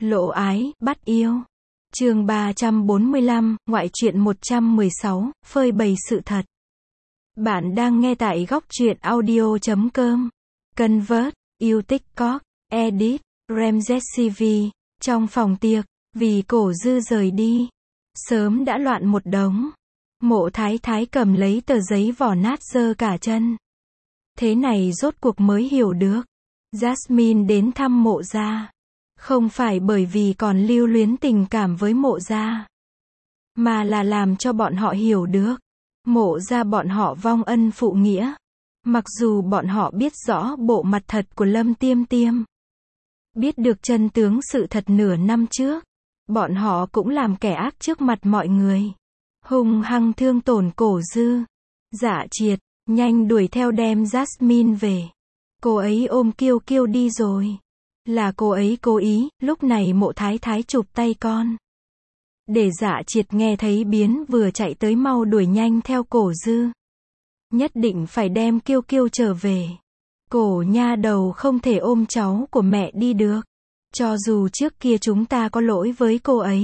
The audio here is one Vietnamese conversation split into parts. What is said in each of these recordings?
Lộ ái, bắt yêu. Chương 345, ngoại truyện 116, phơi bày sự thật. Bạn đang nghe tại góc truyện audio.com. Convert, yêu TikTok, edit, Ramses CV. Trong phòng tiệc, vì Cổ Dư rời đi, sớm đã loạn một đống. Mộ Thái Thái cầm lấy tờ giấy vỏ nát giơ cả chân. Thế này rốt cuộc mới hiểu được. Jasmine đến thăm Mộ gia, không phải bởi vì còn lưu luyến tình cảm với Mộ gia, mà là làm cho bọn họ hiểu được, Mộ gia bọn họ vong ân phụ nghĩa. Mặc dù bọn họ biết rõ bộ mặt thật của Lâm Tiêm Tiêm, biết được chân tướng sự thật nửa năm trước, bọn họ cũng làm kẻ ác trước mặt mọi người, hung hăng thương tổn Cổ Dư. Dạ Triệt, nhanh đuổi theo đem Jasmine về. Cô ấy ôm Kiêu Kiêu đi rồi. Là cô ấy cố ý. Lúc này Mộ Thái Thái chụp tay con, để Dạ Triệt nghe thấy biến vừa chạy tới mau đuổi nhanh theo Cổ Dư. Nhất định phải đem Kiêu Kiêu trở về. Cổ nha đầu không thể ôm cháu của mẹ đi được. Cho dù trước kia chúng ta có lỗi với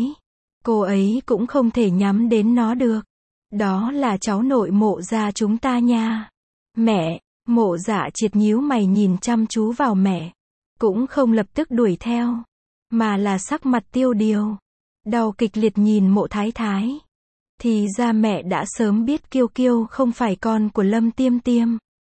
cô ấy cũng không thể nhắm đến nó được. Đó là cháu nội Mộ gia chúng ta nha. Mẹ. Mộ Dạ Triệt nhíu mày nhìn chăm chú vào mẹ, cũng không lập tức đuổi theo, mà là sắc mặt tiêu điều, đau kịch liệt nhìn Mộ Thái Thái. Thì ra mẹ đã sớm biết Kiêu Kiêu không phải con của Lâm Tiêm Tiêm.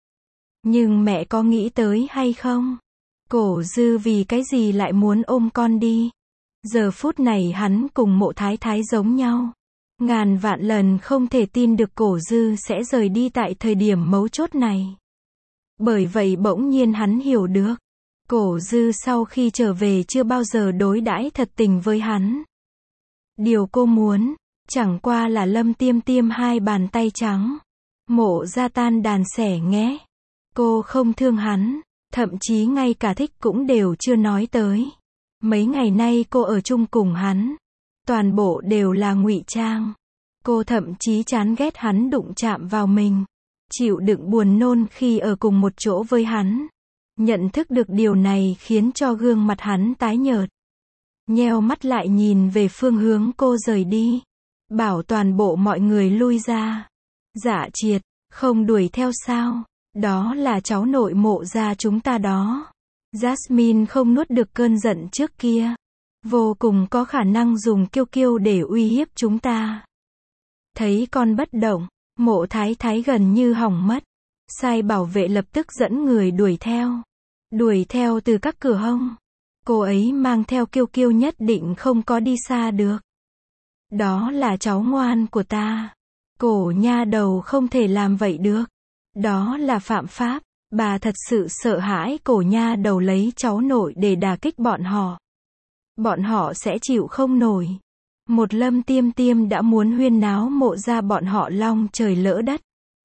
Nhưng mẹ có nghĩ tới hay không? Cổ Dư vì cái gì lại muốn ôm con đi? Giờ phút này hắn cùng Mộ Thái Thái giống nhau. Ngàn vạn lần không thể tin được Cổ Dư sẽ rời đi tại thời điểm mấu chốt này. Bởi vậy bỗng nhiên hắn hiểu được, Cổ Dư sau khi trở về chưa bao giờ đối đãi thật tình với hắn. Điều cô muốn, chẳng qua là Lâm Tiêm Tiêm hai bàn tay trắng. Mộ gia tan đàn xẻ nghé. Cô không thương hắn, thậm chí ngay cả thích cũng đều chưa nói tới. Mấy ngày nay cô ở chung cùng hắn, toàn bộ đều là ngụy trang. Cô thậm chí chán ghét hắn đụng chạm vào mình, chịu đựng buồn nôn khi ở cùng một chỗ với hắn. Nhận thức được điều này khiến cho gương mặt hắn tái nhợt. Nheo mắt lại nhìn về phương hướng cô rời đi, bảo toàn bộ mọi người lui ra. Dạ Triệt, không đuổi theo sao? Đó là cháu nội Mộ gia chúng ta đó. Jasmine không nuốt được cơn giận trước kia, vô cùng có khả năng dùng Kiêu Kiêu để uy hiếp chúng ta. Thấy con bất động, Mộ Thái Thái gần như hỏng mất. Sai bảo vệ lập tức dẫn người đuổi theo. Đuổi theo từ các cửa hông. Cô ấy mang theo Kiêu Kiêu nhất định không có đi xa được. Đó là cháu ngoan của ta. Cổ nha đầu không thể làm vậy được. Đó là phạm pháp. Bà thật sự sợ hãi Cổ nha đầu lấy cháu nội để đả kích bọn họ. Bọn họ sẽ chịu không nổi. Một Lâm Tiêm Tiêm đã muốn huyên náo Mộ gia bọn họ long trời lỡ đất,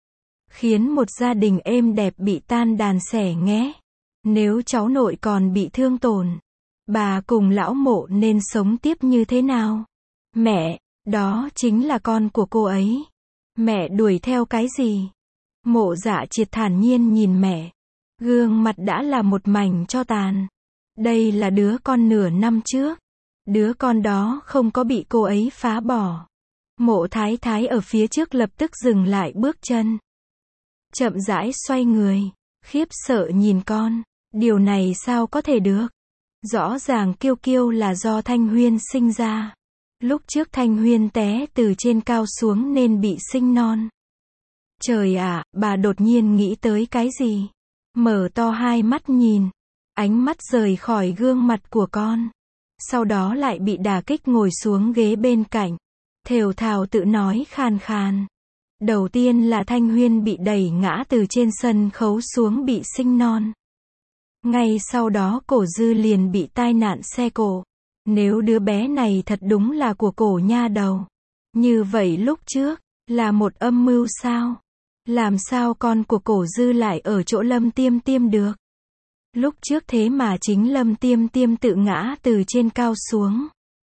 khiến một gia đình êm đẹp bị tan đàn xẻ nghé. Nếu cháu nội còn bị thương tổn, bà cùng lão Mộ nên sống tiếp như thế nào? Mẹ, đó chính là con của cô ấy. Mẹ đuổi theo cái gì? Mộ Dạ Triệt thản nhiên nhìn mẹ, gương mặt đã là một mảnh tro tàn. Đây là đứa con nửa năm trước. Đứa con đó không có bị cô ấy phá bỏ. Mộ Thái Thái ở phía trước lập tức dừng lại bước chân, chậm rãi xoay người, khiếp sợ nhìn con. Điều này sao có thể được? Rõ ràng Kiêu Kiêu là do Thanh Huyên sinh ra. Lúc trước Thanh Huyên té từ trên cao xuống nên bị sinh non. Trời ạ, bà đột nhiên nghĩ tới cái gì? Mở to hai mắt nhìn, ánh mắt rời khỏi gương mặt của con. Sau đó lại bị đả kích ngồi xuống ghế bên cạnh, thều thào tự nói khàn khàn. Đầu tiên là Thanh Huyên bị đẩy ngã từ trên sân khấu xuống bị sinh non. Ngay sau đó Cổ Dư liền bị tai nạn xe cộ. Nếu đứa bé này thật đúng là của Cổ nha đầu, như vậy lúc trước, là một âm mưu sao? Làm sao con của Cổ Dư lại ở chỗ Lâm Tiêm Tiêm được? Lúc trước thế mà chính Lâm Tiêm Tiêm tự ngã từ trên cao xuống.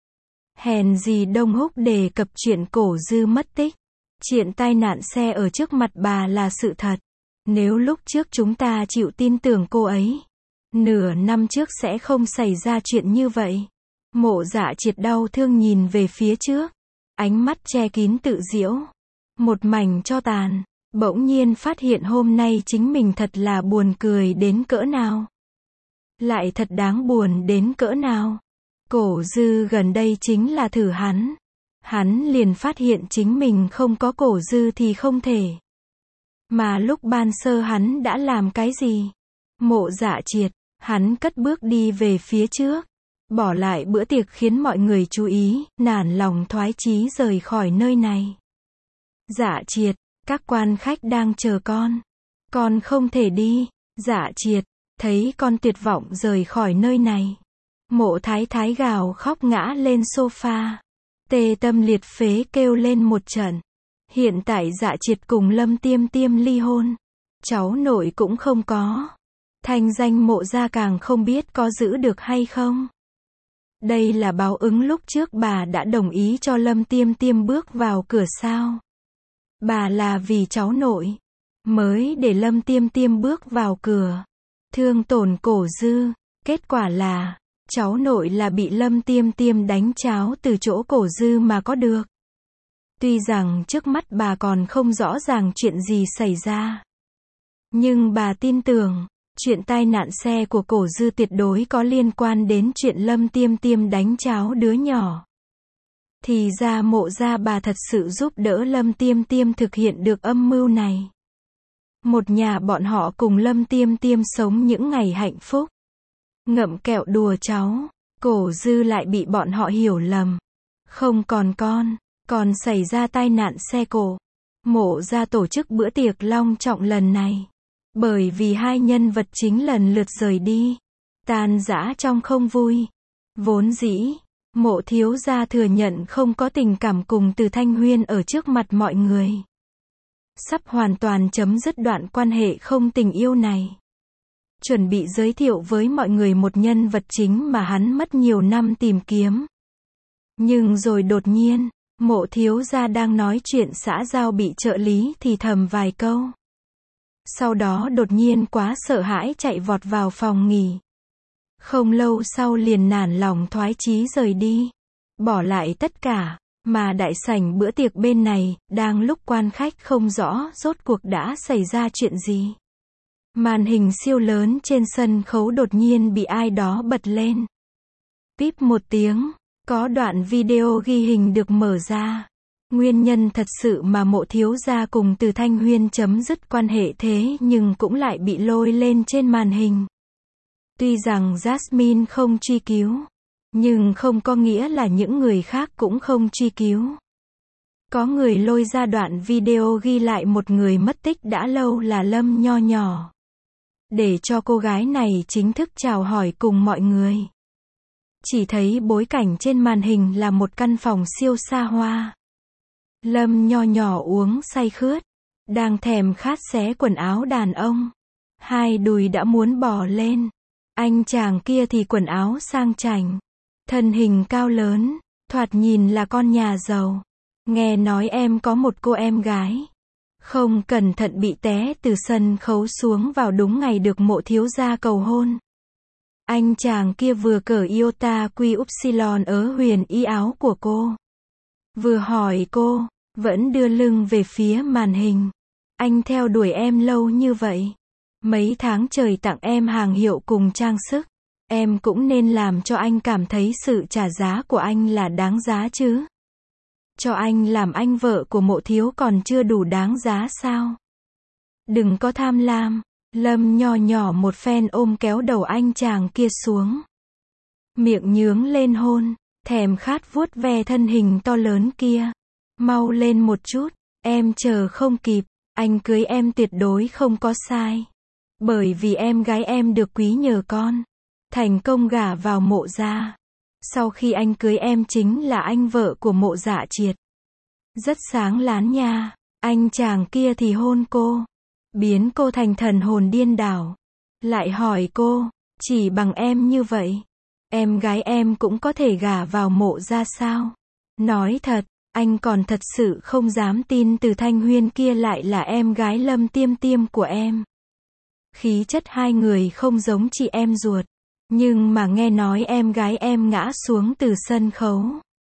Hèn gì Đông Húc đề cập chuyện Cổ Dư mất tích. Chuyện tai nạn xe ở trước mặt bà là sự thật. Nếu lúc trước chúng ta chịu tin tưởng cô ấy, nửa năm trước sẽ không xảy ra chuyện như vậy. Mộ Dạ Triệt đau thương nhìn về phía trước, ánh mắt che kín tự giễu, một mảnh tro tàn, bỗng nhiên phát hiện hôm nay chính mình thật là buồn cười đến cỡ nào. Lại thật đáng buồn đến cỡ nào. Cổ Dư gần đây chính là thử hắn liền phát hiện chính mình không có Cổ Dư thì không thể. Mà lúc ban sơ hắn đã làm cái gì? Mộ Dạ Triệt, hắn cất bước đi về phía trước, bỏ lại bữa tiệc khiến mọi người chú ý, nản lòng thoái chí rời khỏi nơi này. Dạ Triệt, các quan khách đang chờ con không thể đi. Dạ Triệt, thấy con tuyệt vọng rời khỏi nơi này. Mộ Thái Thái gào khóc ngã lên sofa, tê tâm liệt phế kêu lên một trận. Hiện tại Dạ Triệt cùng Lâm Tiêm Tiêm ly hôn, cháu nội cũng không có, thanh danh Mộ gia càng không biết có giữ được hay không. Đây là báo ứng lúc trước bà đã đồng ý cho Lâm Tiêm Tiêm bước vào cửa sao? Bà là vì cháu nội mới để Lâm Tiêm Tiêm bước vào cửa, thương tổn Cổ Dư, kết quả là cháu nội là bị Lâm Tiêm Tiêm đánh cháo từ chỗ Cổ Dư mà có được. Tuy rằng trước mắt bà còn không rõ ràng chuyện gì xảy ra, nhưng bà tin tưởng, chuyện tai nạn xe của Cổ Dư tuyệt đối có liên quan đến chuyện Lâm Tiêm Tiêm đánh cháo đứa nhỏ. Thì ra Mộ gia bà thật sự giúp đỡ Lâm Tiêm Tiêm thực hiện được âm mưu này. Một nhà bọn họ cùng Lâm Tiêm Tiêm sống những ngày hạnh phúc, ngậm kẹo đùa cháu, Cổ Dư lại bị bọn họ hiểu lầm, không còn còn xảy ra tai nạn xe cộ. Mộ gia tổ chức bữa tiệc long trọng lần này, bởi vì hai nhân vật chính lần lượt rời đi, tan rã trong không vui. Vốn dĩ, Mộ thiếu gia thừa nhận không có tình cảm cùng Từ Thanh Huyên ở trước mặt mọi người, sắp hoàn toàn chấm dứt đoạn quan hệ không tình yêu này. Chuẩn bị giới thiệu với mọi người một nhân vật chính mà hắn mất nhiều năm tìm kiếm. Nhưng rồi đột nhiên, Mộ thiếu gia đang nói chuyện xã giao bị trợ lý thì thầm vài câu. Sau đó đột nhiên quá sợ hãi chạy vọt vào phòng nghỉ. Không lâu sau liền nản lòng thoái chí rời đi, bỏ lại tất cả, mà đại sảnh bữa tiệc bên này, đang lúc quan khách không rõ rốt cuộc đã xảy ra chuyện gì. Màn hình siêu lớn trên sân khấu đột nhiên bị ai đó bật lên. Píp một tiếng, có đoạn video ghi hình được mở ra. Nguyên nhân thật sự mà Mộ thiếu gia cùng Từ Thanh Huyên chấm dứt quan hệ thế nhưng cũng lại bị lôi lên trên màn hình. Tuy rằng Jasmine không truy cứu, nhưng không có nghĩa là những người khác cũng không truy cứu. Có người lôi ra đoạn video ghi lại một người mất tích đã lâu là Lâm Nho Nhỏ, để cho cô gái này chính thức chào hỏi cùng mọi người. Chỉ thấy bối cảnh trên màn hình là một căn phòng siêu xa hoa. Lâm Nho Nhỏ uống say khướt, đang thèm khát xé quần áo đàn ông, hai đùi đã muốn bò lên. Anh chàng kia thì quần áo sang chảnh, thân hình cao lớn, thoạt nhìn là con nhà giàu. Nghe nói em có một cô em gái, không cẩn thận bị té từ sân khấu xuống vào đúng ngày được Mộ thiếu gia cầu hôn. Anh chàng kia vừa cởi iota quy upsilon ở huyền y áo của cô, vừa hỏi cô, vẫn đưa lưng về phía màn hình. Anh theo đuổi em lâu như vậy, mấy tháng trời tặng em hàng hiệu cùng trang sức, em cũng nên làm cho anh cảm thấy sự trả giá của anh là đáng giá chứ. Cho anh làm anh vợ của Mộ thiếu còn chưa đủ đáng giá sao? Đừng có tham lam. Lâm Nho Nhỏ một phen ôm kéo đầu anh chàng kia xuống, miệng nhướng lên hôn, thèm khát vuốt ve thân hình to lớn kia. Mau lên một chút, em chờ không kịp, anh cưới em tuyệt đối không có sai. Bởi vì em gái em được quý nhờ con, thành công gả vào Mộ gia. Sau khi anh cưới em chính là anh vợ của Mộ Dạ Triệt. Rất sáng láng nha. Anh chàng kia thì hôn cô, biến cô thành thần hồn điên đảo. Lại hỏi cô, chỉ bằng em như vậy, em gái em cũng có thể gả vào Mộ gia sao? Nói thật, anh còn thật sự không dám tin Từ Thanh Huyên kia lại là em gái Lâm Tiêm Tiêm của em. Khí chất hai người không giống chị em ruột, Nhưng mà nghe nói em gái em ngã xuống từ sân khấu.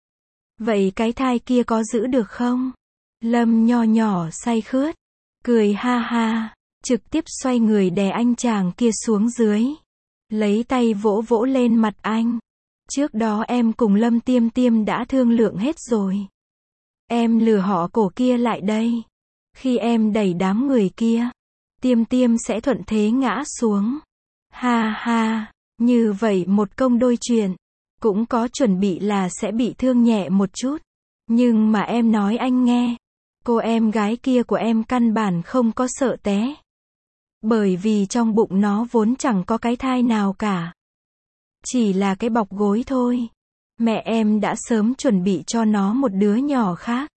Vậy cái thai kia có giữ được không? Lâm nho nhỏ say khướt, cười ha ha, trực tiếp xoay người đè anh chàng kia xuống dưới. Lấy tay vỗ vỗ lên mặt anh. Trước đó em cùng Lâm Tiêm Tiêm đã thương lượng hết rồi. Em lừa họ cổ kia lại đây. Khi em đẩy đám người kia, Tiêm Tiêm sẽ thuận thế ngã xuống. Ha ha, như vậy một công đôi chuyện. Cũng có chuẩn bị là sẽ bị thương nhẹ một chút. Nhưng mà em nói anh nghe, cô em gái kia của em căn bản không có sợ té. Bởi vì trong bụng nó vốn chẳng có cái thai nào cả. Chỉ là cái bọc gối thôi. Mẹ em đã sớm chuẩn bị cho nó một đứa nhỏ khác.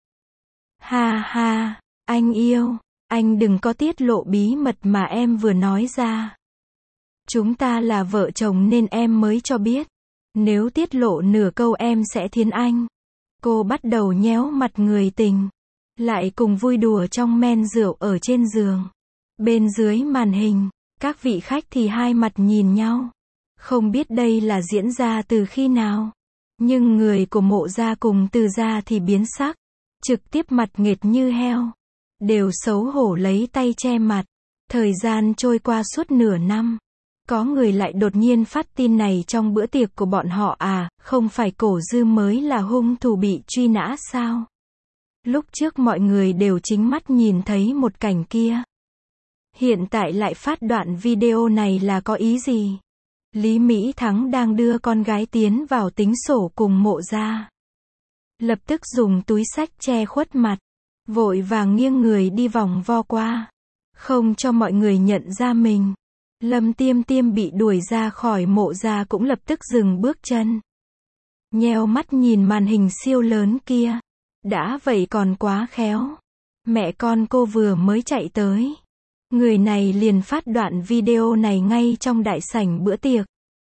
Ha ha, anh yêu, anh đừng có tiết lộ bí mật mà em vừa nói ra. Chúng ta là vợ chồng nên em mới cho biết. Nếu tiết lộ nửa câu em sẽ thiến anh. Cô bắt đầu nhéo mặt người tình. Lại cùng vui đùa trong men rượu ở trên giường. Bên dưới màn hình, các vị khách thì hai mặt nhìn nhau. Không biết đây là diễn ra từ khi nào. Nhưng người của Mộ gia cùng Từ gia thì biến sắc. Trực tiếp mặt nghệt như heo. Đều xấu hổ lấy tay che mặt. Thời gian trôi qua suốt nửa năm. Có người lại đột nhiên phát tin này trong bữa tiệc của bọn họ à, không phải Cổ Dư mới là hung thủ bị truy nã sao? Lúc trước mọi người đều chính mắt nhìn thấy một cảnh kia. Hiện tại lại phát đoạn video này là có ý gì? Lý Mỹ Thắng đang đưa con gái tiến vào tính sổ cùng Mộ gia. Lập tức dùng túi xách che khuất mặt. Vội vàng nghiêng người đi vòng vo qua. Không cho mọi người nhận ra mình. Lâm Tiêm Tiêm bị đuổi ra khỏi Mộ gia cũng lập tức dừng bước chân. Nheo mắt nhìn màn hình siêu lớn kia. Đã vậy còn quá khéo. Mẹ con cô vừa mới chạy tới. Người này liền phát đoạn video này ngay trong đại sảnh bữa tiệc.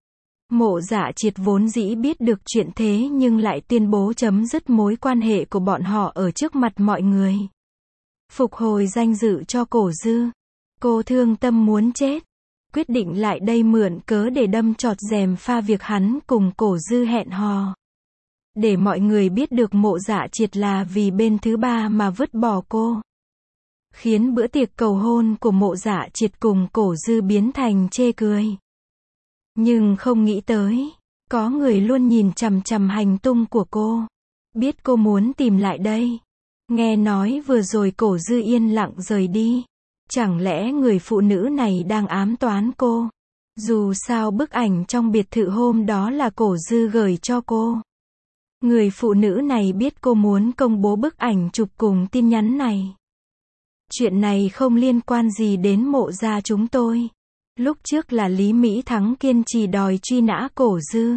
Mộ Dạ Triệt vốn dĩ biết được chuyện thế nhưng lại tuyên bố chấm dứt mối quan hệ của bọn họ ở trước mặt mọi người. Phục hồi danh dự cho Cổ Dư. Cô thương tâm muốn chết. Quyết định lại đây mượn cớ để đâm chọt gièm pha việc hắn cùng Cổ Dư hẹn hò. Để mọi người biết được Mộ Dạ Triệt là vì bên thứ ba mà vứt bỏ cô. Khiến bữa tiệc cầu hôn của Mộ Dạ Triệt cùng Cổ Dư biến thành chê cười. Nhưng không nghĩ tới, có người luôn nhìn chằm chằm hành tung của cô. Biết cô muốn tìm lại đây. Nghe nói vừa rồi Cổ Dư yên lặng rời đi. Chẳng lẽ người phụ nữ này đang ám toán cô? Dù sao bức ảnh trong biệt thự hôm đó là Cổ Dư gửi cho cô. Người phụ nữ này biết cô muốn công bố bức ảnh chụp cùng tin nhắn này. Chuyện này không liên quan gì đến Mộ gia chúng tôi. Lúc trước là Lý Mỹ Thắng kiên trì đòi truy nã Cổ Dư.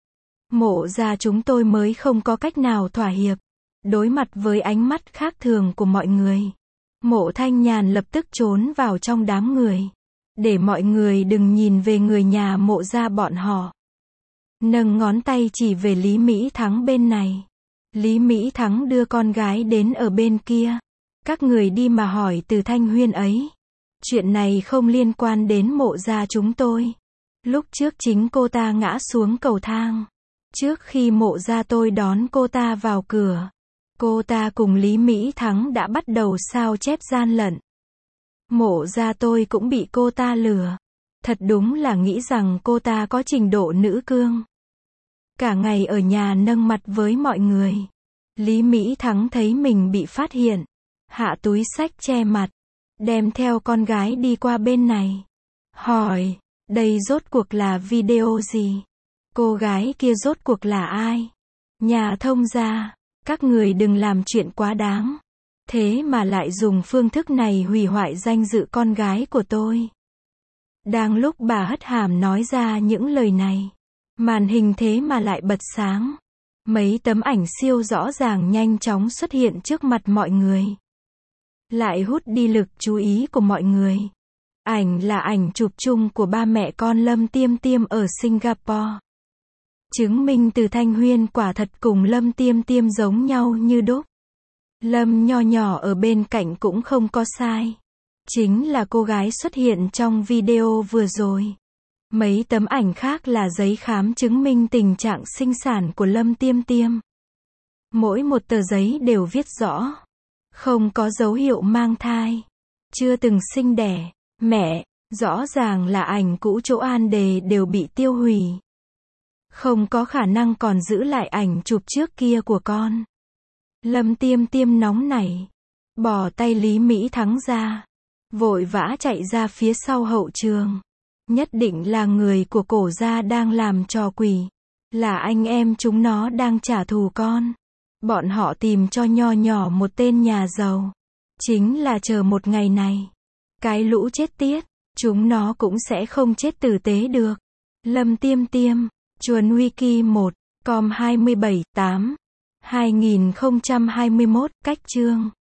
Mộ gia chúng tôi mới không có cách nào thỏa hiệp. Đối mặt với ánh mắt khác thường của mọi người. Mộ Thanh Nhàn lập tức trốn vào trong đám người. Để mọi người đừng nhìn về người nhà Mộ gia bọn họ. Nâng ngón tay chỉ về Lý Mỹ Thắng bên này. Lý Mỹ Thắng đưa con gái đến ở bên kia. Các người đi mà hỏi từ Thanh Huyên ấy. Chuyện này không liên quan đến Mộ gia chúng tôi. Lúc trước chính cô ta ngã xuống cầu thang. Trước khi Mộ gia tôi đón cô ta vào cửa. Cô ta cùng Lý Mỹ Thắng đã bắt đầu sao chép gian lận. Mộ gia tôi cũng bị cô ta lừa. Thật đúng là nghĩ rằng cô ta có trình độ nữ cương. Cả ngày ở nhà nâng mặt với mọi người. Lý Mỹ Thắng thấy mình bị phát hiện. Hạ túi xách che mặt. Đem theo con gái đi qua bên này. Hỏi, đây rốt cuộc là video gì? Cô gái kia rốt cuộc là ai? Nhà thông gia, các người đừng làm chuyện quá đáng. Thế mà lại dùng phương thức này hủy hoại danh dự con gái của tôi. Đang lúc bà hất hàm nói ra những lời này. Màn hình thế mà lại bật sáng. Mấy tấm ảnh siêu rõ ràng nhanh chóng xuất hiện trước mặt mọi người. Lại hút đi lực chú ý của mọi người. Ảnh là ảnh chụp chung của ba mẹ con Lâm Tiêm Tiêm ở Singapore. Chứng minh Từ Thanh Huyên quả thật cùng Lâm Tiêm Tiêm giống nhau như đúc. Lâm nho nhỏ ở bên cạnh cũng không có sai. Chính là cô gái xuất hiện trong video vừa rồi. Mấy tấm ảnh khác là giấy khám chứng minh tình trạng sinh sản của Lâm Tiêm Tiêm. Mỗi một tờ giấy đều viết rõ. Không có dấu hiệu mang thai. Chưa từng sinh đẻ. Mẹ, rõ ràng là ảnh cũ chỗ an đề đều bị tiêu hủy. Không có khả năng còn giữ lại ảnh chụp trước kia của con. Lâm Tiêm Tiêm nóng nảy. Bỏ tay Lý Mỹ Thắng ra. Vội vã chạy ra phía sau hậu trường. Nhất định là người của cổ gia đang làm trò quỷ. Là anh em chúng nó đang trả thù con. Bọn họ tìm cho nho nhỏ một tên nhà giàu. Chính là chờ một ngày này. Cái lũ chết tiết. Chúng nó cũng sẽ không chết tử tế được. Lâm Tiêm Tiêm. Chuồn Wiki 1. Com 27 8. 2021. Cách chương.